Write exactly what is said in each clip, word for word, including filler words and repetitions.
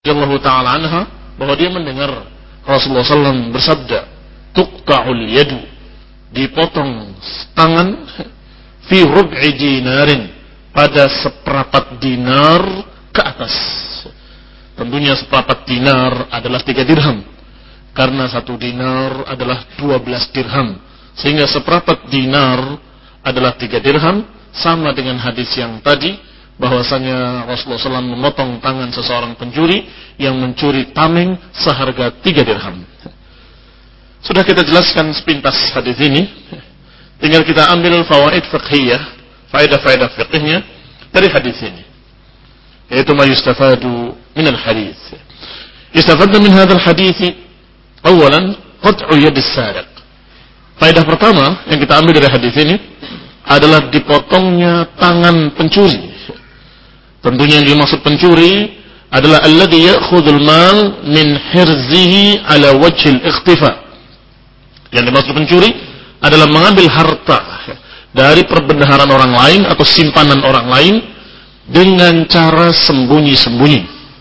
radhiyallahu ta'ala anha, bahwa dia mendengar Rasulullah sallallahu alaihi wasallam bersabda, tuqta'ul yadu, dipotong tangan, fi rub'i dinarin, pada seperempat dinar ke atas. Tentunya seperempat dinar adalah tiga dirham, karena satu dinar adalah dua belas dirham, sehingga seperempat dinar adalah tiga dirham, sama dengan hadis yang tadi, bahwasanya Rasulullah sallallahu alaihi wasallam memotong tangan seseorang pencuri yang mencuri tameng seharga tiga dirham. Sudah kita jelaskan sepintas hadis ini, tinggal kita ambil fawaid fiqhiyah, faedah-faedah fiqhnya dari hadis ini, yaitu ma yustafadu min al-hadis. Yustafadna min hadzal hadis awalan qat'u yad as-sariq. Faedah pertama yang kita ambil dari hadis ini adalah dipotongnya tangan pencuri. Tentunya yang dimaksud pencuri adalah alladhi ya'khudhul mal min hirzihi ala wajhil ikhtifa. Yang dimaksud pencuri adalah mengambil harta dari perbendaharaan orang lain atau simpanan orang lain dengan cara sembunyi-sembunyi.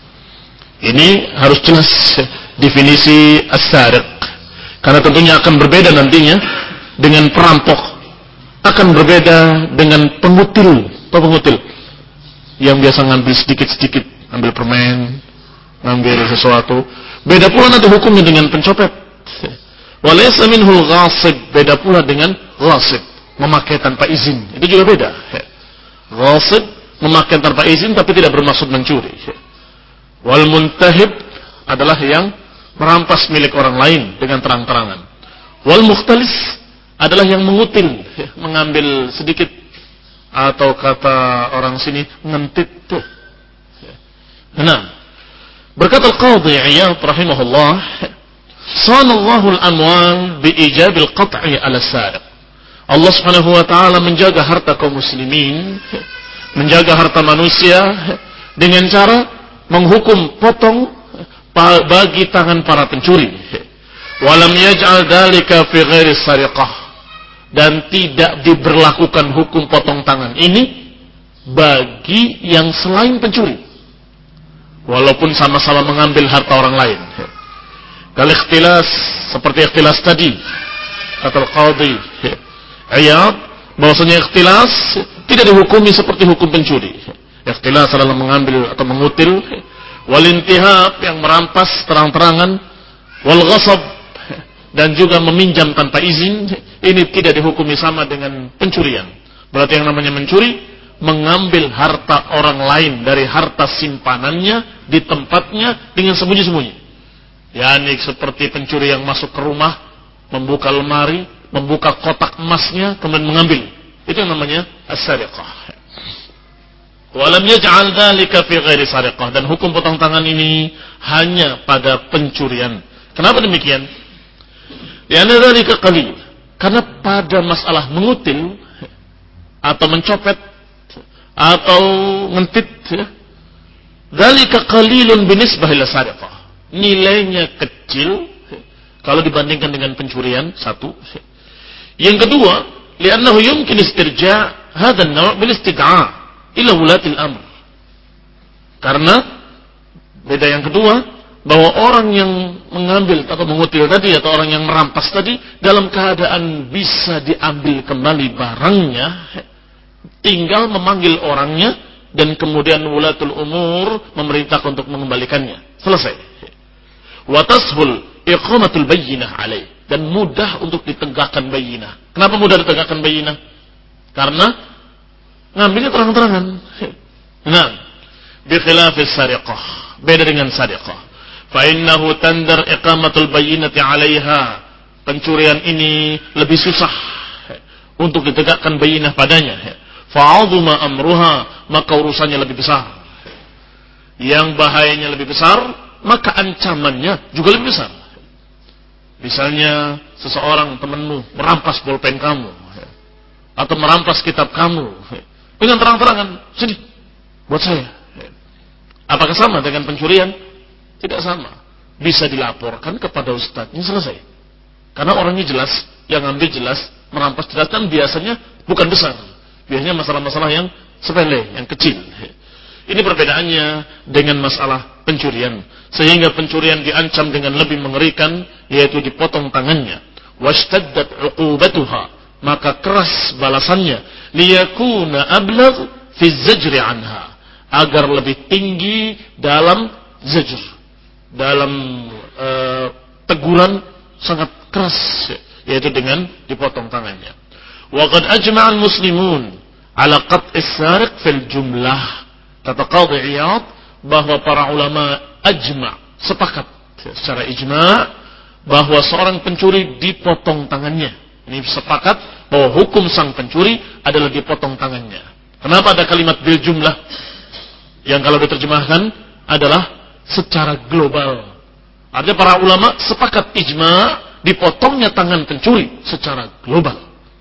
Ini harus jelas definisi as-sariq, karena tentunya akan berbeda nantinya dengan perampok, akan berbeda dengan pengutil atau pengutil yang biasa ngambil sedikit-sedikit, ambil permen, ngambil sesuatu. Beda pula nanti hukumnya dengan pencopet. Walaysa minhul ghasib, beda pula dengan ghasib, memakai tanpa izin. Itu juga beda. Ghasib, memakai tanpa izin tapi tidak bermaksud mencuri. Wal muntahib adalah yang merampas milik orang lain dengan terang-terangan. Wal mukhtalis adalah yang mengutil, mengambil sedikit, atau kata orang sini ngentit tuh. Nah, berkata Al-Qadhi Iyad rahimahullah, sanallahu al-amwal biijabil qat'i ala sariq. Allah Subhanahu wa taala menjaga harta kaum muslimin, menjaga harta manusia dengan cara menghukum potong bagi tangan para pencuri. Walam yaj'al dzalika fi ghairi sariqah, dan tidak diberlakukan hukum potong tangan ini bagi yang selain pencuri, walaupun sama-sama mengambil harta orang lain. Kal ikhtilas, seperti ikhtilas tadi, kata Al-Qadhi Iyad, bahwasanya ikhtilas tidak dihukumi seperti hukum pencuri. Ikhtilas adalah mengambil atau mengutil. Wal intihab, yang merampas terang-terangan. Wal ghasab, dan juga meminjam tanpa izin, ini tidak dihukumi sama dengan pencurian. Berarti yang namanya mencuri, mengambil harta orang lain dari harta simpanannya di tempatnya dengan sembunyi-sembunyi. Yani seperti pencuri yang masuk ke rumah, membuka lemari, membuka kotak emasnya, kemudian mengambil. Itu yang namanya as-sariqah. Walam yaj'al dzalika fi ghairi sariqah, dan hukum potong tangan ini hanya pada pencurian. Kenapa demikian? Lianna dzalika qalil, karena pada masalah mengutil atau mencopet atau ngentit, dzalika qalilun binisbah ila sariqah, nilainya kecil kalau dibandingkan dengan pencurian. Satu. Yang kedua, li'annahu yumkin istirja' hadha an-naw' bil istid'a' ila wulatil amr, karena beda yang kedua, bahwa orang yang mengambil atau mengutil tadi atau orang yang merampas tadi dalam keadaan bisa diambil kembali barangnya, tinggal memanggil orangnya dan kemudian wulatul umur memerintahkan untuk mengembalikannya. Selesai. Wa tashul iqamatul bayyinah alaih, dan mudah untuk ditegakkan bayyinah. Kenapa mudah ditegakkan bayyinah? Karena ngambilnya terang-terangan. Nah, bi khilafis sariqah, beda dengan sariqah. Fa'innahu tandar iqamatul bayyinati 'alaiha. Pencurian ini lebih susah untuk ditegakkan bayyinah padanya. Fa'adhuma amruha, maka urusannya lebih besar. Yang bahayanya lebih besar, maka ancamannya juga lebih besar. Misalnya seseorang temanmu merampas bolpen kamu atau merampas kitab kamu dengan terang-terangan, sini buat saya. Apakah sama dengan pencurian? Tidak sama. Bisa dilaporkan kepada ustadznya, selesai. Karena orangnya jelas, yang ambil jelas, merampas jelas, dan biasanya bukan besar. Biasanya masalah-masalah yang sepele, yang kecil. Ini perbedaannya dengan masalah pencurian. Sehingga pencurian diancam dengan lebih mengerikan, yaitu dipotong tangannya. Washtaddat 'uqubatuha, maka keras balasannya. Liyakuna ablagh fi zajri anha, agar lebih tinggi dalam zajr, dalam uh, teguran sangat keras, yaitu dengan dipotong tangannya. Wa qad ajma'a al-muslimun ala qat'i as-sariq fil jumlah. Kata Qadhi Iyad bahwa para ulama ajma', sepakat secara ijma' bahwa seorang pencuri dipotong tangannya. Ini sepakat bahwa hukum sang pencuri adalah dipotong tangannya. Kenapa ada kalimat bil jumlah yang kalau diterjemahkan adalah secara global? Artinya para ulama sepakat ijma' dipotongnya tangan pencuri secara global.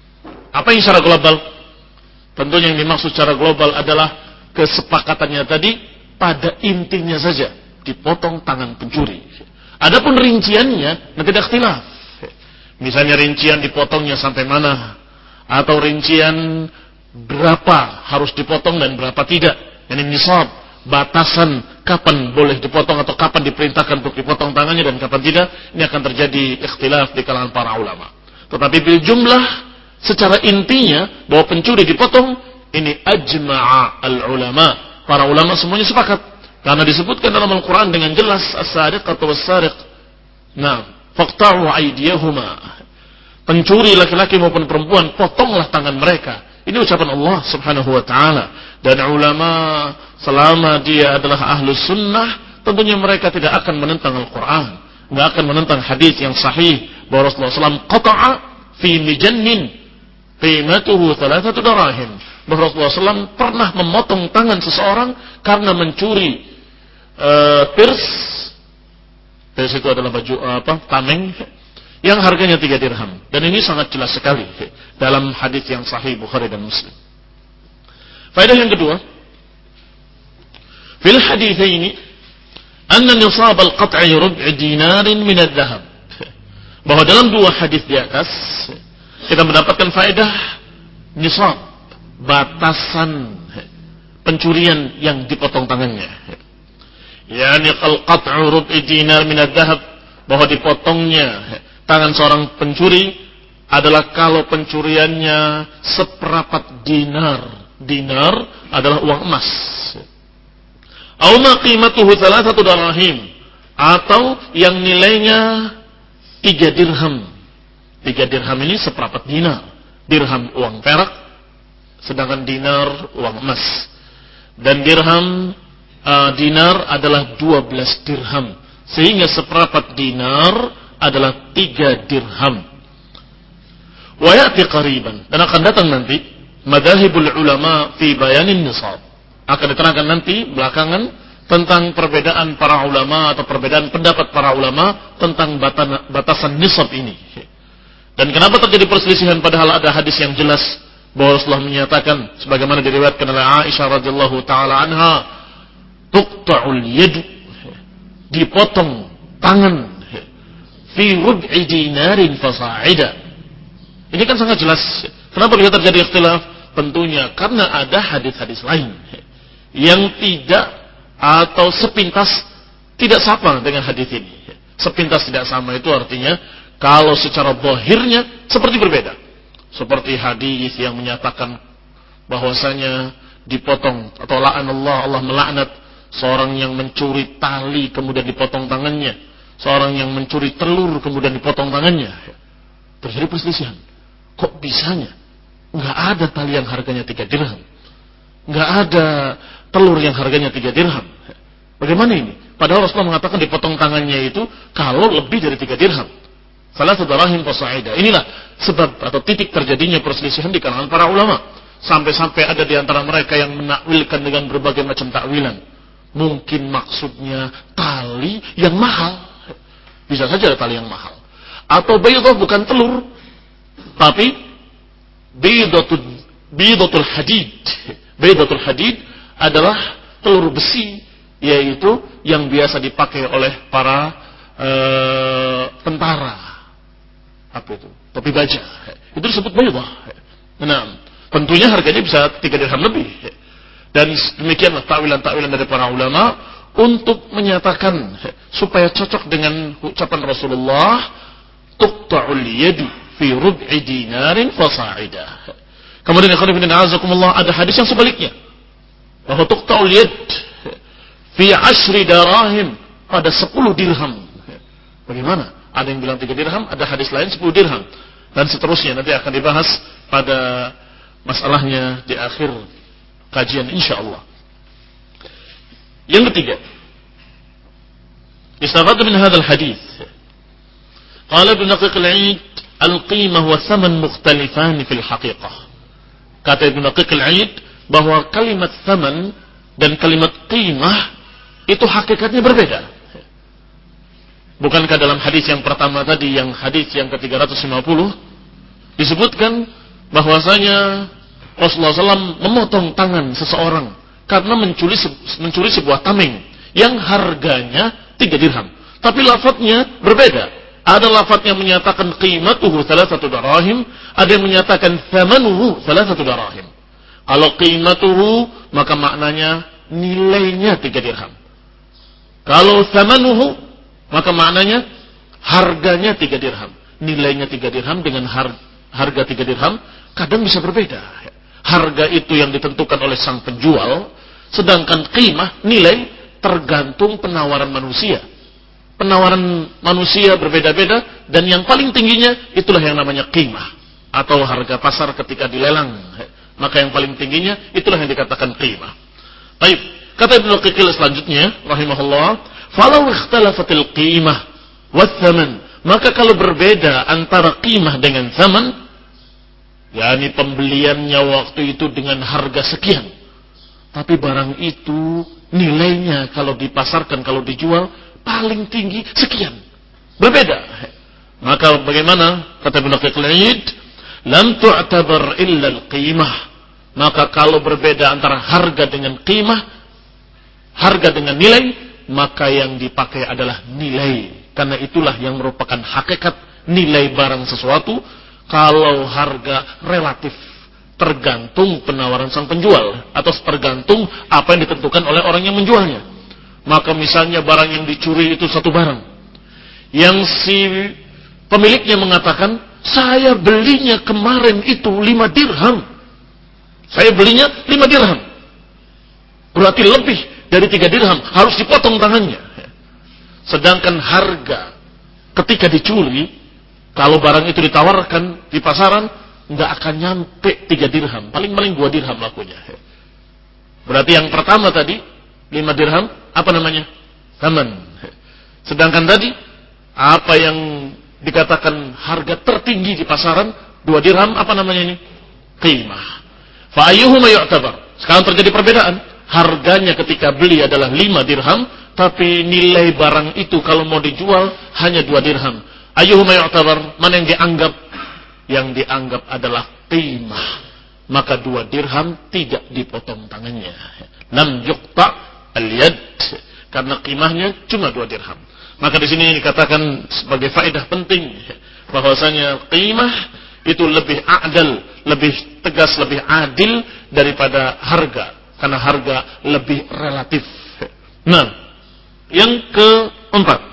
Apa yang secara global? Tentunya yang dimaksud secara global adalah kesepakatannya tadi pada intinya saja, dipotong tangan pencuri. Adapun rinciannya nanti ada ikhtilaf. Misalnya rincian dipotongnya sampai mana, atau rincian berapa harus dipotong dan berapa tidak. Ini nisab, batasan kapan boleh dipotong atau kapan diperintahkan untuk dipotong tangannya dan kapan tidak. Ini akan terjadi ikhtilaf di kalangan para ulama. Tetapi bil jumlah, secara intinya bahwa pencuri dipotong, ini ajma'a al-ulama. Para ulama semuanya sepakat. Karena disebutkan dalam Al-Quran dengan jelas, as-sariqatu was-sariq. Nah, faqta'u aydiyahuma. Pencuri laki-laki maupun perempuan, potonglah tangan mereka. Ini ucapan Allah Subhanahu wa taala. Dan ulama selama dia adalah ahlus sunnah, tentunya mereka tidak akan menentang Al-Quran, enggak akan menentang hadis yang sahih bahwa Rasulullah shallallahu alaihi wasallam qata'a fi mijannin qimatuhu thalathatu darahim. Bahwa Rasulullah shallallahu alaihi wasallam pernah memotong tangan seseorang karena mencuri uh, pirs. Pirs itu adalah baju uh, apa? Tameng yang harganya tiga dirham. Dan ini sangat jelas sekali dalam hadis yang sahih Bukhari dan Muslim. Faedah yang kedua, fil haditsaini anna nisab al-qat'i rub'i dinarin min adh-dhahab. Bahwa dalam dua hadis di atas kita mendapatkan faedah nisab, batasan pencurian yang dipotong tangannya. Yani qal-qat'u rub'i dinar min adh-dhahab, bahwa dipotongnya tangan seorang pencuri adalah kalau pencuriannya seperapat dinar. Dinar adalah uang emas. Aw ma qimatuhu thalathatu darahim, atau yang nilainya tiga dirham. Tiga dirham ini seperapat dinar. Dirham uang perak, sedangkan dinar uang emas. Dan dirham uh, dinar adalah dua belas dirham, sehingga seperapat dinar adalah tiga dirham. Wa ya'ti qariban, dan akan datang nanti madahibul ulama fi bayanin nisab. Akan diterangkan nanti belakangan tentang perbedaan para ulama atau perbedaan pendapat para ulama tentang batasan nisab ini. Dan kenapa terjadi perselisihan padahal ada hadis yang jelas bahwa Rasulullah menyatakan sebagaimana diriwayatkan oleh Aisyah radhiyallahu taala anha, tuqta'ul yad, dipotong tangan fi rub'i dinarin fasa'ida. Ini kan sangat jelas. Kenapa bisa terjadi ikhtilaf? Tentunya karena ada hadis-hadis lain yang tidak atau sepintas tidak sama dengan hadis ini. Sepintas tidak sama itu artinya kalau secara zahirnya seperti berbeda. Seperti hadis yang menyatakan bahwasanya dipotong atau la'anallah, Allah melaknat seorang yang mencuri tali kemudian dipotong tangannya, seorang yang mencuri telur kemudian dipotong tangannya. Terjadi perselisihan. Kok bisanya? Enggak ada tali yang harganya tiga dirham. Enggak ada telur yang harganya tiga dirham. Bagaimana ini? Padahal Rasulullah mengatakan dipotong tangannya itu kalau lebih dari tiga dirham. Salah satu darahim fasa'ida. Inilah sebab atau titik terjadinya perselisihan di kalangan para ulama. Sampai-sampai ada di antara mereka yang menakwilkan dengan berbagai macam takwilan. Mungkin maksudnya tali yang mahal. Bisa saja ada tali yang mahal. Atau baydah bukan telur, tapi baydatul baydatul hadid. Baydatul hadid adalah telur besi, yaitu yang biasa dipakai oleh para uh, tentara. Apa itu? Topi baja. Itu disebut baydah. Nah, tentunya harganya bisa tiga dirham lebih. Dan demikianlah takwilan-takwilan dari para ulama untuk menyatakan supaya cocok dengan ucapan Rasulullah, tuqta'ul yadu fi rub'i dinarin fasa'ida. Kemudian ada hadis yang sebaliknya, bahwa tuqta'ul yad fi ashri darahim, pada sepuluh dirham. Bagaimana? Ada yang bilang tiga dirham, ada hadis lain sepuluh dirham, dan seterusnya. Nanti akan dibahas pada masalahnya di akhir kajian insyaallah. Yang ketiga, istafad min hadzal hadis. Qala Ibnu Daqiq al-Eid, al-qimah wa thaman mukhtalifan fil haqiqah. Kata Ibnu Daqiq al-Eid bahwa kalimat thaman dan kalimat qimah itu hakikatnya berbeda. Bukankah dalam hadis yang pertama tadi, yang hadis yang ke tiga ratus lima puluh, disebutkan bahwasanya Rasulullah shallallahu alaihi wasallam memotong tangan seseorang karena mencuri mencuri sebuah tameng yang harganya tiga dirham. Tapi lafadznya berbeda. Ada lafadz yang menyatakan qimatuhu thalathatu darahim, ada yang menyatakan thamanuhu thalathatu darahim. Kalau qimatuhu maka maknanya nilainya tiga dirham. Kalau thamanuhu maka maknanya harganya tiga dirham. Nilainya tiga dirham dengan har- harga tiga dirham kadang bisa berbeda. Harga itu yang ditentukan oleh sang penjual, sedangkan qimah, nilai, tergantung penawaran manusia. Penawaran manusia berbeda-beda, dan yang paling tingginya itulah yang namanya qimah, atau harga pasar ketika dilelang. Maka yang paling tingginya itulah yang dikatakan qimah. Baik, kata Ibnu Daqiq selanjutnya rahimahullah, falau ikhtalafatil qimah wa thaman, maka kalau berbeda antara qimah dengan thaman, yakni pembeliannya waktu itu dengan harga sekian, tapi barang itu nilainya kalau dipasarkan, kalau dijual paling tinggi sekian, berbeda. Maka bagaimana? Kata Ibnu Daqiq al-Eid, lam tu'tabar illa al-qimah. Maka kalau berbeda antara harga dengan qimah, harga dengan nilai, maka yang dipakai adalah nilai, karena itulah yang merupakan hakikat nilai barang sesuatu. Kalau harga relatif, tergantung penawaran sang penjual, atau tergantung apa yang ditentukan oleh orang yang menjualnya. Maka misalnya barang yang dicuri itu satu barang, yang si pemiliknya mengatakan, saya belinya kemarin itu lima dirham, saya belinya lima dirham, berarti lebih dari tiga dirham, harus dipotong tangannya. Sedangkan harga ketika dicuri, kalau barang itu ditawarkan di pasaran, nggak akan nyampe tiga dirham, paling-paling dua dirham lakunya. Berarti yang pertama tadi lima dirham, apa namanya? Thaman. Sedangkan tadi apa yang dikatakan harga tertinggi di pasaran, dua dirham, apa namanya ini? Qimah. Fa ayyuhuma yu'tabar. Sekarang terjadi perbedaan. Harganya ketika beli adalah lima dirham, tapi nilai barang itu kalau mau dijual hanya dua dirham. Ayyuhuma yu'tabar, mana yang dianggap? Yang dianggap adalah qimah. Maka dua dirham tidak dipotong tangannya. Lam yuqta al-yad, karena qimahnya cuma dua dirham. Maka di sini dikatakan sebagai faedah penting bahwasanya qimah itu lebih adil, lebih tegas, lebih adil daripada harga, karena harga lebih relatif. Nah, yang keempat,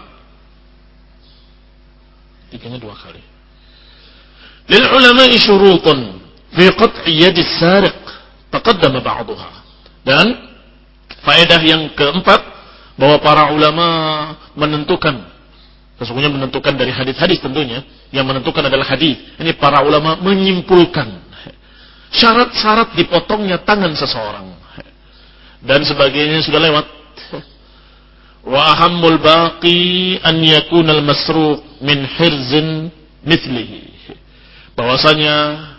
tiganya dua kali. Lil ulama'i syurutun fi qat'i yadi as-sariq taqaddama ba'daha. Dan faedah yang keempat, bahwa para ulama menentukan, sesungguhnya menentukan dari hadis-hadis tentunya, yang menentukan adalah hadis. Ini para ulama menyimpulkan syarat-syarat dipotongnya tangan seseorang. Dan sebagainya sudah lewat. Wa ahammul baqi an yakuna al-masruq min hirzin mithlihi. Bahwasanya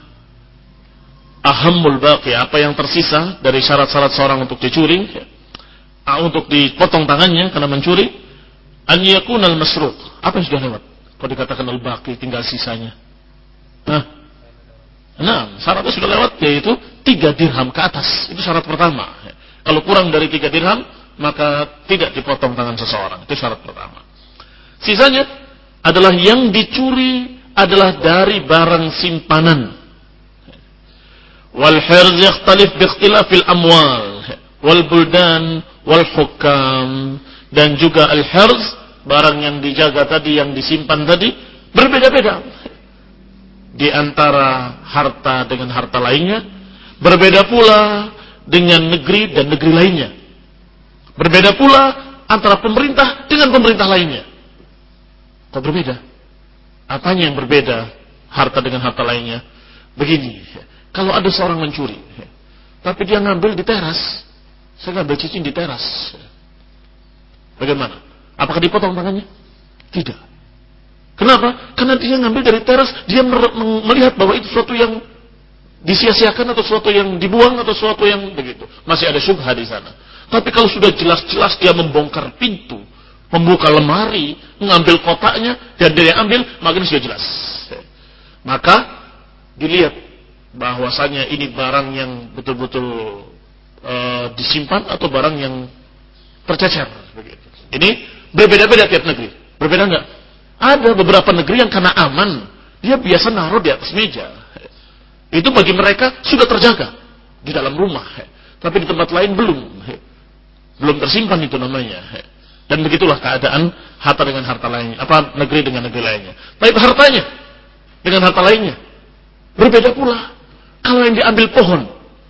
ahammul baqi, apa yang tersisa dari syarat-syarat seorang untuk dicuri, untuk dipotong tangannya karena mencuri, an yakuna al-masruq. Apa yang sudah lewat? Kalau dikatakan al-baqi tinggal sisanya. Nah, nah syaratnya sudah lewat, yaitu tiga dirham ke atas. Itu syarat pertama. Kalau kurang dari tiga dirham, maka tidak dipotong tangan seseorang. Itu syarat pertama. Sisanya adalah yang dicuri adalah dari barang simpanan. Wal hirz yakhtalif bi ikhtilafil amwal. wal buldan wal hukam, dan juga al-hirz, barang yang dijaga tadi, yang disimpan tadi, berbeda-beda di antara harta dengan harta lainnya, berbeda pula dengan negeri dan negeri lainnya, berbeda pula antara pemerintah dengan pemerintah lainnya. Kok berbeda? Apanya yang berbeda harta dengan harta lainnya? Begini, kalau ada seorang mencuri, tapi dia ngambil di teras, saya ngambil cincin di teras, bagaimana? Apakah dipotong tangannya? Tidak. Kenapa? Karena dia ngambil dari teras, dia melihat bahwa itu sesuatu yang disia-siakan, atau sesuatu yang dibuang, atau sesuatu yang begitu. Masih ada syubhat di sana. Tapi kalau sudah jelas-jelas dia membongkar pintu, membuka lemari, mengambil kotaknya, dan dia ambil, maka ini sudah jelas. Maka dilihat bahwasanya ini barang yang betul-betul e, disimpan atau barang yang tercecer. Begitu. Ini berbeda-beda tiap negeri. Berbeda enggak? Ada beberapa negeri yang karena aman, dia biasa naruh di atas meja. Itu bagi mereka sudah terjaga di dalam rumah. Tapi di tempat lain belum. Belum tersimpan itu namanya. Dan begitulah keadaan harta dengan harta lainnya. Apa negeri dengan negeri lainnya. Tapi hartanya dengan harta lainnya berbeda pula. Kalau yang diambil pohon,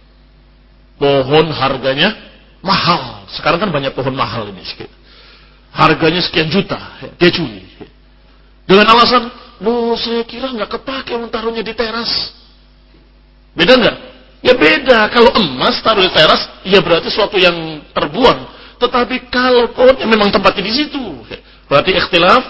pohon harganya mahal. Sekarang kan banyak pohon mahal ini. Harganya sekian juta, dia curi. Dengan alasan, no, saya kira nggak kepake taruhnya di teras. Beda nggak? Ya beda. Kalau emas taruh di teras, ya berarti sesuatu yang terbuang. Tetapi kalau pohonnya memang tempatnya di situ, berarti ikhtilaf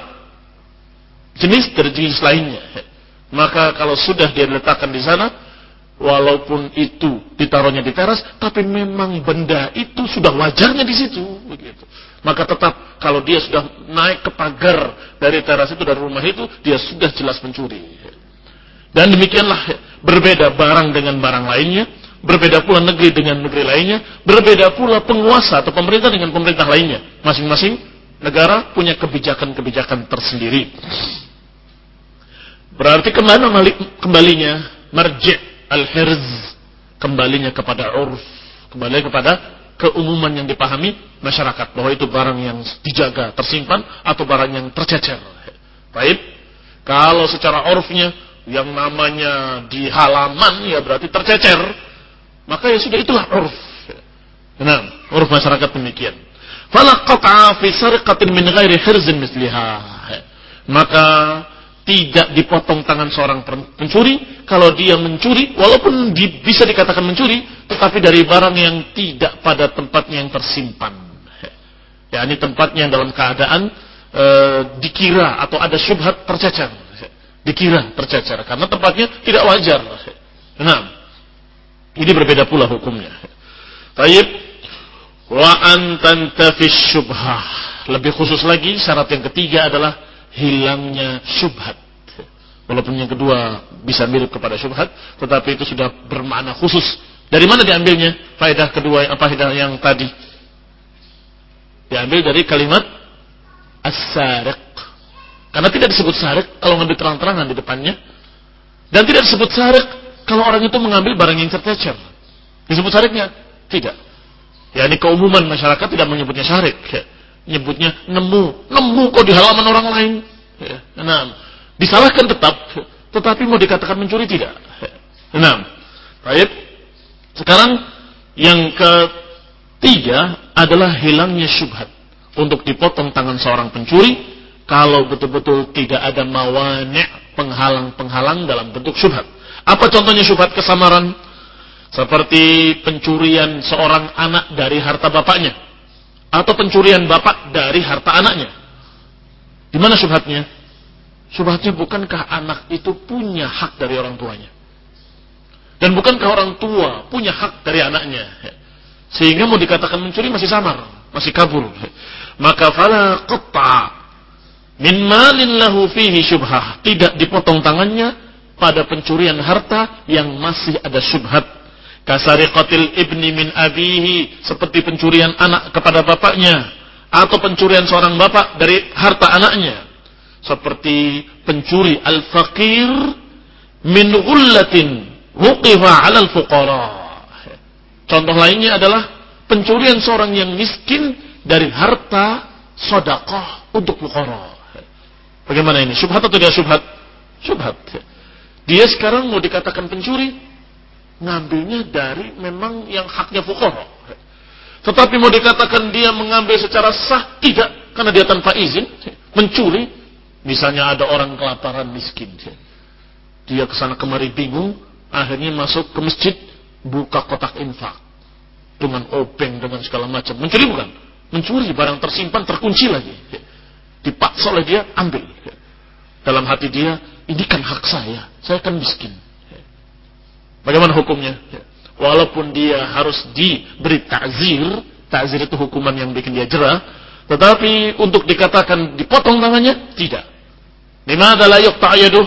jenis dari jenis lainnya. Maka kalau sudah dia diletakkan di sana, walaupun itu ditaruhnya di teras, tapi memang benda itu sudah wajarnya di situ, begitu. Maka tetap kalau dia sudah naik ke pagar dari teras itu, dari rumah itu, dia sudah jelas mencuri. Dan demikianlah berbeda barang dengan barang lainnya, berbeda pula negeri dengan negeri lainnya, berbeda pula penguasa atau pemerintah dengan pemerintah lainnya. Masing-masing negara punya kebijakan-kebijakan tersendiri. Berarti kemana kembalinya? Marji' al-hirz, kembalinya kepada urf, kembali kepada keumuman yang dipahami masyarakat, bahwa itu barang yang dijaga, tersimpan, atau barang yang tercecer. Baik, kalau secara urfnya yang namanya di halaman, ya berarti tercecer, maka ya sudah, itulah urf. Nah, urf masyarakat demikian. Fala qat'a fi sarqatin min ghairi hirzin misliha. Maka tidak dipotong tangan seorang pencuri kalau dia mencuri, walaupun di, bisa dikatakan mencuri, tetapi dari barang yang tidak pada tempatnya yang tersimpan. Ya, ini tempatnya dalam keadaan e, dikira atau ada syubhat tercecer. Dikira tercecer karena tempatnya tidak wajar. Nah, ini berbeda pula hukumnya. Tayyib, wa an tantafish syubhah. Lebih khusus lagi, syarat yang ketiga adalah hilangnya syubhat. Walaupun yang kedua bisa mirip kepada syubhat, tetapi itu sudah bermakna khusus. Dari mana diambilnya? Faedah kedua, apa faedah yang tadi? Diambil dari kalimat as-sariq. Karena tidak disebut sariq kalau ngambil terang-terangan di depannya, dan tidak disebut sariq kalau orang itu mengambil barang yang tercecer. Disebut sariqnya? Tidak. Ya, ini keumuman masyarakat tidak menyebutnya sariq. Ya. Nyebutnya nemu, nemu kok di halaman orang lain. Ya. Nah, disalahkan tetap, tetapi mau dikatakan mencuri tidak. Nah, baik. Sekarang yang ketiga adalah hilangnya syubhat. Untuk dipotong tangan seorang pencuri kalau betul-betul tidak ada mawani', penghalang-penghalang dalam bentuk syubhat. Apa contohnya syubhat kesamaran? Seperti pencurian seorang anak dari harta bapaknya, atau pencurian bapak dari harta anaknya. Di mana syubhatnya? Syubhatnya bukankah anak itu punya hak dari orang tuanya? Dan bukankah orang tua punya hak dari anaknya? Sehingga mau dikatakan mencuri masih samar, masih kabur. Maka fala qatta min malin lahu fihi syubhah. Tidak dipotong tangannya pada pencurian harta yang masih ada syubhat. Kasariqatil ibni min abihi, seperti pencurian anak kepada bapaknya, atau pencurian seorang bapak dari harta anaknya, seperti pencuri al-faqir min ghullatin wuqifa 'alal fuqara. Contoh lainnya adalah pencurian seorang yang miskin dari harta sedekah untuk fuqara. Bagaimana ini? Syubhat atau tidak syubhat? Syubhat. Dia sekarang mau dikatakan pencuri, ngambilnya dari memang yang haknya fuqara. Tetapi mau dikatakan dia mengambil secara sah, tidak, karena dia tanpa izin mencuri. Misalnya ada orang kelaparan miskin, dia kesana kemari bingung, akhirnya masuk ke masjid, buka kotak infak dengan obeng, dengan segala macam. Mencuri bukan? Mencuri, barang tersimpan, terkunci lagi. Dipaksa oleh dia, ambil. Dalam hati dia, ini kan hak saya, saya kan miskin. Bagaimana hukumnya? Walaupun dia harus diberi ta'zir, ta'zir itu hukuman yang bikin dia jerah, tetapi untuk dikatakan dipotong tangannya, tidak. Limadha la yuqta' yaduh?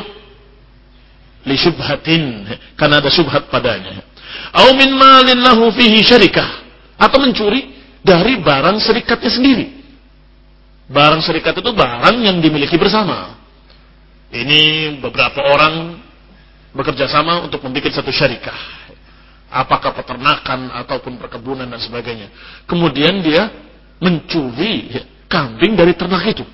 Li syubhatin, karena ada syubhat padanya. Au min malin lahu fihi syarikah, atau mencuri dari barang serikatnya sendiri. Barang serikat itu barang yang dimiliki bersama. Ini beberapa orang bekerja sama untuk membuat satu syarikah. Apakah peternakan ataupun perkebunan dan sebagainya. Kemudian dia mencuri kambing dari ternak itu.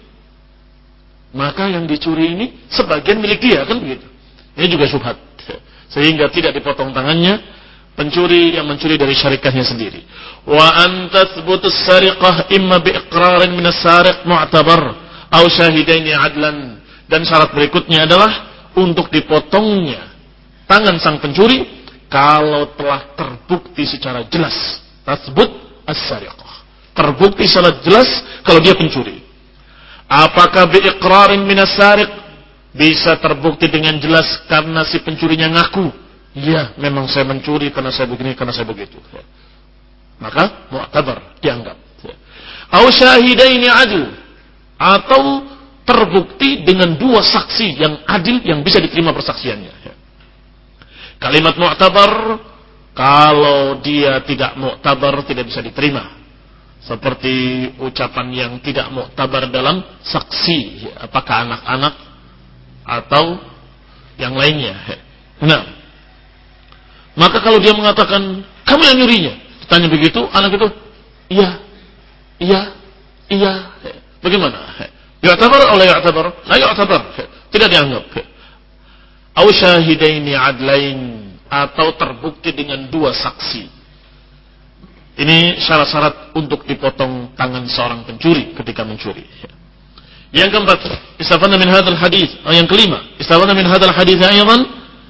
Maka yang dicuri ini sebagian milik dia, kan begitu. Ini juga syubhat. Sehingga tidak dipotong tangannya pencuri yang mencuri dari syarikahnya sendiri. Wa an tathbutus sariqah imma biiqrarin min as-sariq mu'tabar aw syahidaini adlan. Dan syarat berikutnya adalah untuk dipotongnya tangan sang pencuri kalau telah terbukti secara jelas. Tathbut as-sariqah. Terbukti secara jelas kalau dia pencuri. Apakah biiqrarin min as-sariq? Bisa terbukti dengan jelas karena si pencurinya ngaku, iya, memang saya mencuri karena saya begini, karena saya begitu. Ya. Maka mu'tabar, dianggap. Ya. Au syahidaini adil, atau terbukti dengan dua saksi yang adil yang bisa diterima persaksiannya. Ya. Kalimat mu'tabar, kalau dia tidak mu'tabar tidak bisa diterima. Seperti ucapan yang tidak mu'tabar dalam saksi, ya. Apakah anak-anak atau yang lainnya. Ya. Nah, maka kalau dia mengatakan, kamu yang nyurinya, ditanya begitu, anak itu, iya, iya, iya. Bagaimana? Yu'tabar oleh yu'tabar? La yu'tabar. Tidak dianggap. Au syahidaini adlain, atau terbukti dengan dua saksi. Ini syarat-syarat untuk dipotong tangan seorang pencuri ketika mencuri. Yang keempat, istafadna min hadzal hadits, yang kelima, istafadna min hadzal hadits aidan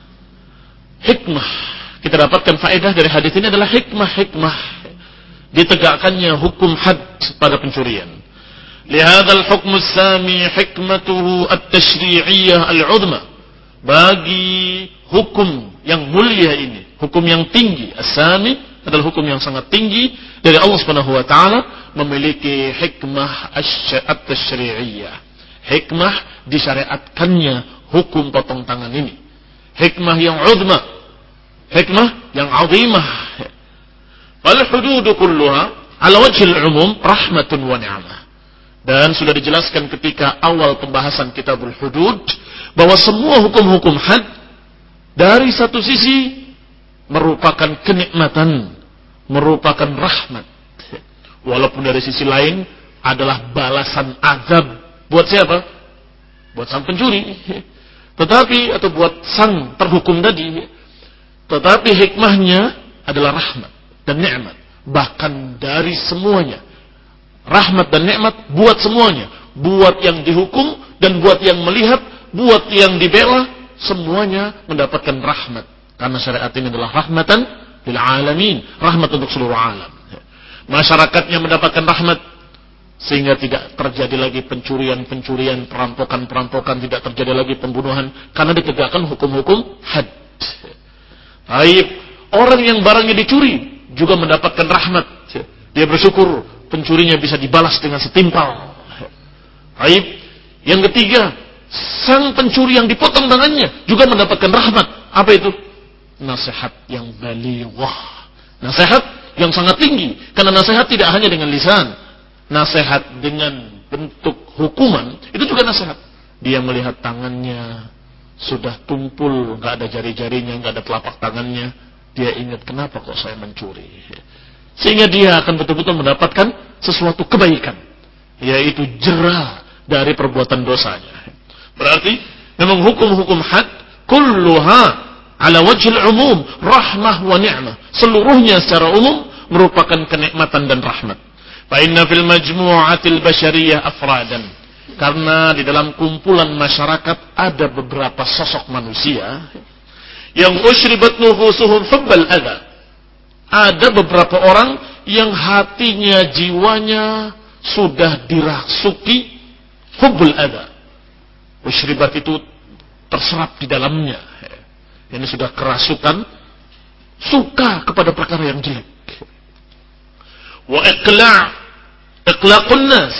hikmah. Kita dapatkan faedah dari hadis ini adalah hikmah-hikmah ditegakkannya hukum had pada pencurian. Lihadzal hukm as-sami hikmatuhu at-tashri'iyyah al-'udma. Bagi hukum yang mulia ini, hukum yang tinggi, as-sami adalah hukum yang sangat tinggi dari Allah Subhanahu wa taala, memiliki hikmah at-tashri'iyyah. Hikmah disyariatkannya hukum potong tangan ini. Hikmah yang 'udma. Hikmah yang azimah. Wal hudud kulluha ala wajhil umum rahmatun wa ni'mah. Dan sudah dijelaskan ketika awal pembahasan Kitabul Hudud bahwa semua hukum-hukum had dari satu sisi merupakan kenikmatan, merupakan rahmat. Walaupun dari sisi lain adalah balasan azab buat siapa? Buat sang pencuri. Tetapi atau buat sang terhukum tadi. Tetapi hikmahnya adalah rahmat dan nikmat, bahkan dari semuanya. Rahmat dan nikmat buat semuanya, buat yang dihukum dan buat yang melihat, buat yang dibela, semuanya mendapatkan rahmat. Karena syariat ini adalah rahmatan lil alamin, rahmat untuk seluruh alam. Masyarakatnya mendapatkan rahmat sehingga tidak terjadi lagi pencurian-pencurian, perampokan-perampokan, tidak terjadi lagi pembunuhan karena ditegakkan hukum-hukum had. Baik, orang yang barangnya dicuri juga mendapatkan rahmat. Dia bersyukur pencurinya bisa dibalas dengan setimpal. Baik, yang ketiga, sang pencuri yang dipotong tangannya juga mendapatkan rahmat. Apa itu? Nasihat yang balighah. Nasihat yang sangat tinggi. Karena nasihat tidak hanya dengan lisan. Nasihat dengan bentuk hukuman, itu juga nasihat. Dia melihat tangannya sudah tumpul, nggak ada jari-jarinya, nggak ada telapak tangannya. Dia ingat, kenapa kok saya mencuri? sehingga dia akan betul-betul mendapatkan sesuatu kebaikan, yaitu jera dari perbuatan dosanya. Berarti memang hukum-hukum had kulluha ala wajhil umum, rahmah wa ni'mah, seluruhnya secara umum merupakan kenikmatan dan rahmat. Fa inna fil majmu'atil basyariyah afradan, karena di dalam kumpulan masyarakat ada beberapa sosok manusia yang usyribat nufusuhum hubbal adha. Ada beberapa orang yang hatinya, jiwanya sudah dirasuki hubbul adha. Usyribat itu terserap di dalamnya. Ini sudah kerasukan, suka kepada perkara yang jelek. Wa iqla' iqlaqun nas,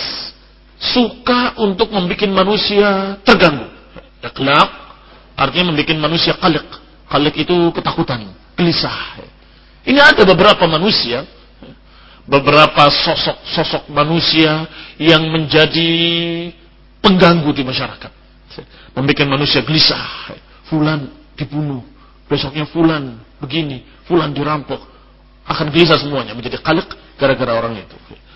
suka untuk membuat manusia terganggu. Iqlaq artinya membuat manusia qaliq. Qaliq itu ketakutan, gelisah. Ini ada beberapa manusia, beberapa sosok-sosok manusia yang menjadi pengganggu di masyarakat, membuat manusia gelisah. Fulan dibunuh, besoknya fulan begini, fulan dirampok, akan gelisah semuanya, menjadi qaliq gara-gara orang itu.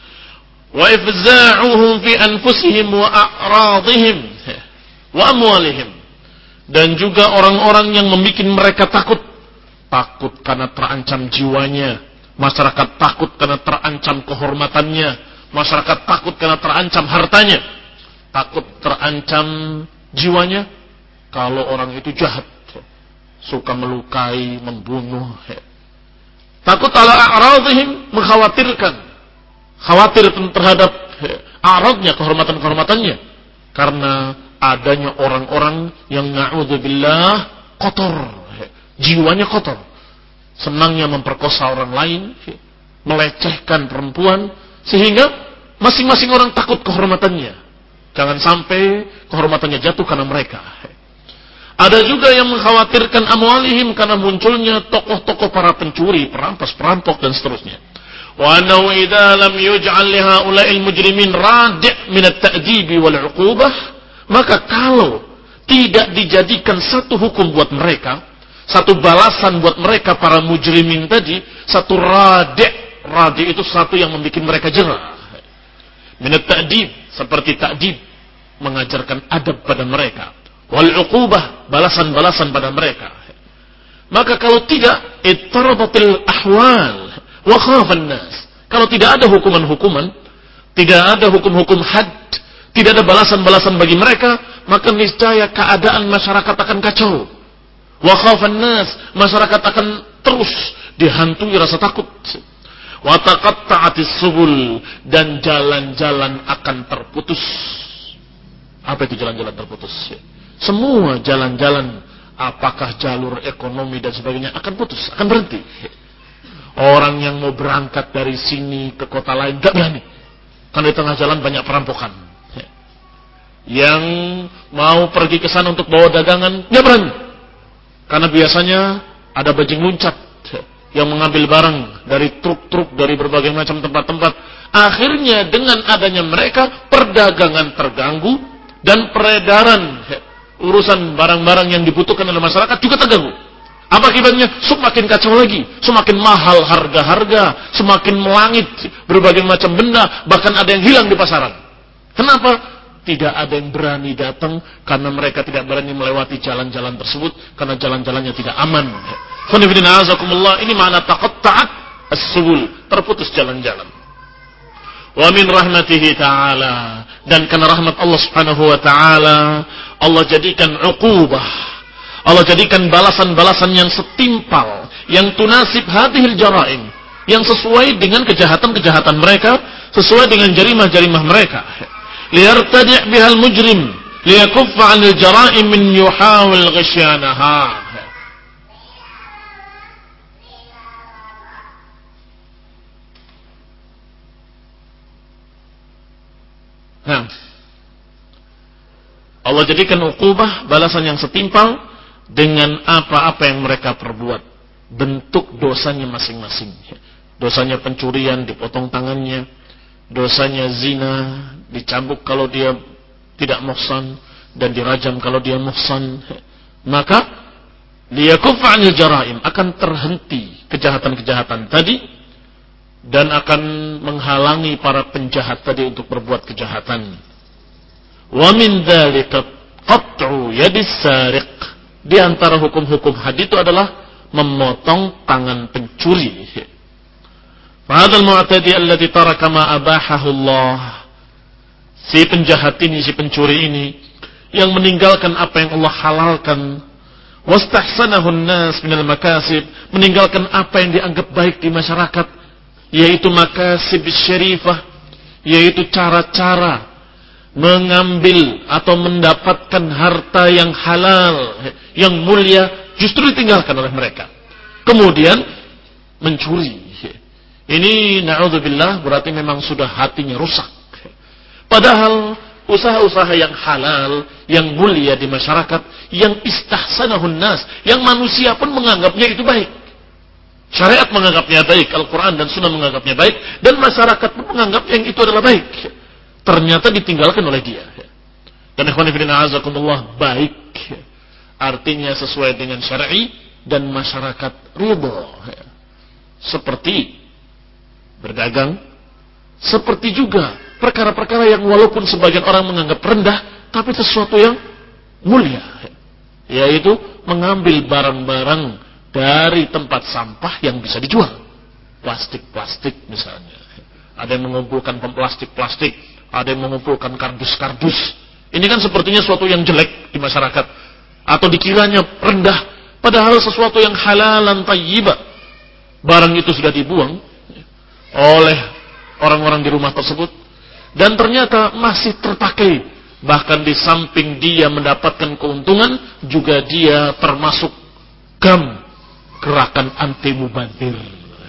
Wa ifza'uhum fi anfusihim wa a'radihim wa amwalihim, dan juga orang-orang yang membuat mereka takut. Takut karena terancam jiwanya, masyarakat takut karena terancam kehormatannya, masyarakat takut karena terancam hartanya, takut terancam jiwanya kalau orang itu jahat, suka melukai, membunuh. Takut ala a'radihim, mengkhawatirkan, khawatir terhadap a'radnya, kehormatan-kehormatannya, karena adanya orang-orang yang na'udzubillah kotor, jiwanya kotor, senangnya memperkosa orang lain, melecehkan perempuan, sehingga masing-masing orang takut kehormatannya. Jangan sampai kehormatannya jatuh karena mereka. Ada juga yang mengkhawatirkan amwalihim, karena munculnya tokoh-tokoh para pencuri, perampas, perampok dan seterusnya. Wa annahu idza lam yuj'al li haula'il mujrimin radi' min at-ta'dib wal 'uqubah, maka kalau tidak dijadikan satu hukum buat mereka, satu balasan buat mereka para mujrimin tadi, satu radi', radi' itu satu yang membuat mereka jera. Min at-ta'dib, seperti ta'dib, mengajarkan adab pada mereka. Wal 'uqubah, balasan-balasan pada mereka. Maka kalau tidak, ittarabatil ahwal wa khafan nas. Kalau tidak ada hukuman-hukuman, tidak ada hukum-hukum had, tidak ada balasan-balasan bagi mereka, maka niscaya keadaan masyarakat akan kacau. Wa khafan nas, masyarakat akan terus dihantui rasa takut. Wa taqatta'atis subul, dan jalan-jalan akan terputus. Apa itu jalan-jalan terputus? Semua jalan-jalan, apakah jalur ekonomi dan sebagainya, akan putus, akan berhenti. Orang yang mau berangkat dari sini ke kota lain gak berani, karena di tengah jalan banyak perampokan. Yang mau pergi ke sana untuk bawa dagangan gak berani, karena biasanya ada bajing luncat yang mengambil barang dari truk-truk dari berbagai macam tempat-tempat. Akhirnya dengan adanya mereka, perdagangan terganggu, dan peredaran urusan barang-barang yang dibutuhkan oleh masyarakat juga terganggu. Apa akibatnya? Semakin kacau lagi, semakin mahal harga-harga, semakin melangit berbagai macam benda, bahkan ada yang hilang di pasaran. Kenapa? Tidak ada yang berani datang, karena mereka tidak berani melewati jalan-jalan tersebut, karena jalan-jalannya tidak aman. Ini makna taqatta'at as-subul, terputus jalan-jalan. Wa min rahmatihi ta'ala, dan karena rahmat Allah Subhanahu wa ta'ala, Allah jadikan uqubah, Allah jadikan balasan-balasan yang setimpal, yang tunasib hadhil jara'im, yang sesuai dengan kejahatan-kejahatan mereka, sesuai dengan jarimah-jarimah mereka. Liyartadi' bihal mujrim, liyakuffa 'anil jara'im min yuhawil ghisyanaha. Nah, Allah jadikan uqubah, balasan yang setimpal dengan apa-apa yang mereka perbuat, bentuk dosanya masing-masing. Dosanya pencurian, dipotong tangannya. Dosanya zina, dicambuk kalau dia tidak muhsan, dan dirajam kalau dia muhsan. Maka liyakuffa 'anil jara'im, akan terhenti kejahatan-kejahatan tadi dan akan menghalangi para penjahat tadi untuk berbuat kejahatan. Wa min dzalika qat'u yadis sariq. Di antara hukum-hukum had itu adalah memotong tangan pencuri. Fahadzal mu'tadi alladhi taraka ma abahahu Allah. Si penjahat ini, si pencuri ini yang meninggalkan apa yang Allah halalkan, wastahsanahu an-nas minal makasib, meninggalkan apa yang dianggap baik di masyarakat, yaitu makasib syarifah, yaitu cara-cara mengambil atau mendapatkan harta yang halal, yang mulia, justru ditinggalkan oleh mereka. Kemudian mencuri. Ini na'udzubillah berarti memang sudah hatinya rusak. Padahal usaha-usaha yang halal, yang mulia di masyarakat, yang istahsanahun nas, yang manusia pun menganggapnya itu baik. Syariat menganggapnya baik, Al-Quran dan Sunnah menganggapnya baik, dan masyarakat pun menganggap yang itu adalah baik. Ternyata ditinggalkan oleh dia. Dan ikhwan fillah azakumullah, baik artinya sesuai dengan syar'i dan masyarakat ridha. Seperti berdagang, seperti juga perkara-perkara yang walaupun sebagian orang menganggap rendah, tapi sesuatu yang mulia, yaitu mengambil barang-barang dari tempat sampah yang bisa dijual. Plastik-plastik misalnya. Ada yang mengumpulkan plastik-plastik, ada yang mengumpulkan kardus-kardus. Ini kan sepertinya sesuatu yang jelek di masyarakat, atau dikiranya rendah, padahal sesuatu yang halalan tayyibah. Barang itu sudah dibuang oleh orang-orang di rumah tersebut, dan ternyata masih terpakai. Bahkan di samping dia mendapatkan keuntungan, juga dia termasuk gam gerakan anti mubadzir.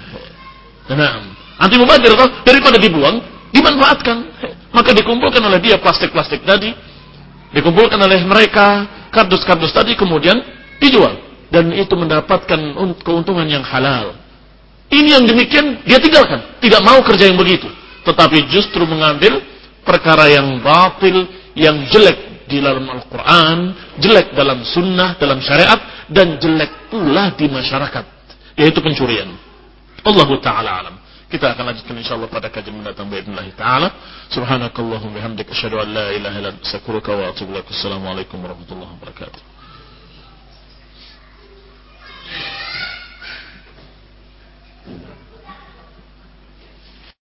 Nah, anti mubadzir itu daripada dibuang, dimanfaatkan. Maka dikumpulkan oleh dia plastik-plastik tadi, dikumpulkan oleh mereka kardus-kardus tadi, kemudian dijual, dan itu mendapatkan keuntungan yang halal. Ini yang demikian dia tinggalkan, tidak mau kerja yang begitu, tetapi justru mengambil perkara yang batil, yang jelek di dalam Al-Quran, jelek dalam sunnah, dalam syariat, dan jelek pula di masyarakat, yaitu pencurian. Allahu ta'ala alam. Kita akan lanjutkan insyaallah pada kajian mendatang باذنillah taala. Subhanakallahumma bihamdika asyhadu an la ilaha illa anta astaghfiruka wa atubu ilaik. Assalamualaikum warahmatullahi wabarakatuh.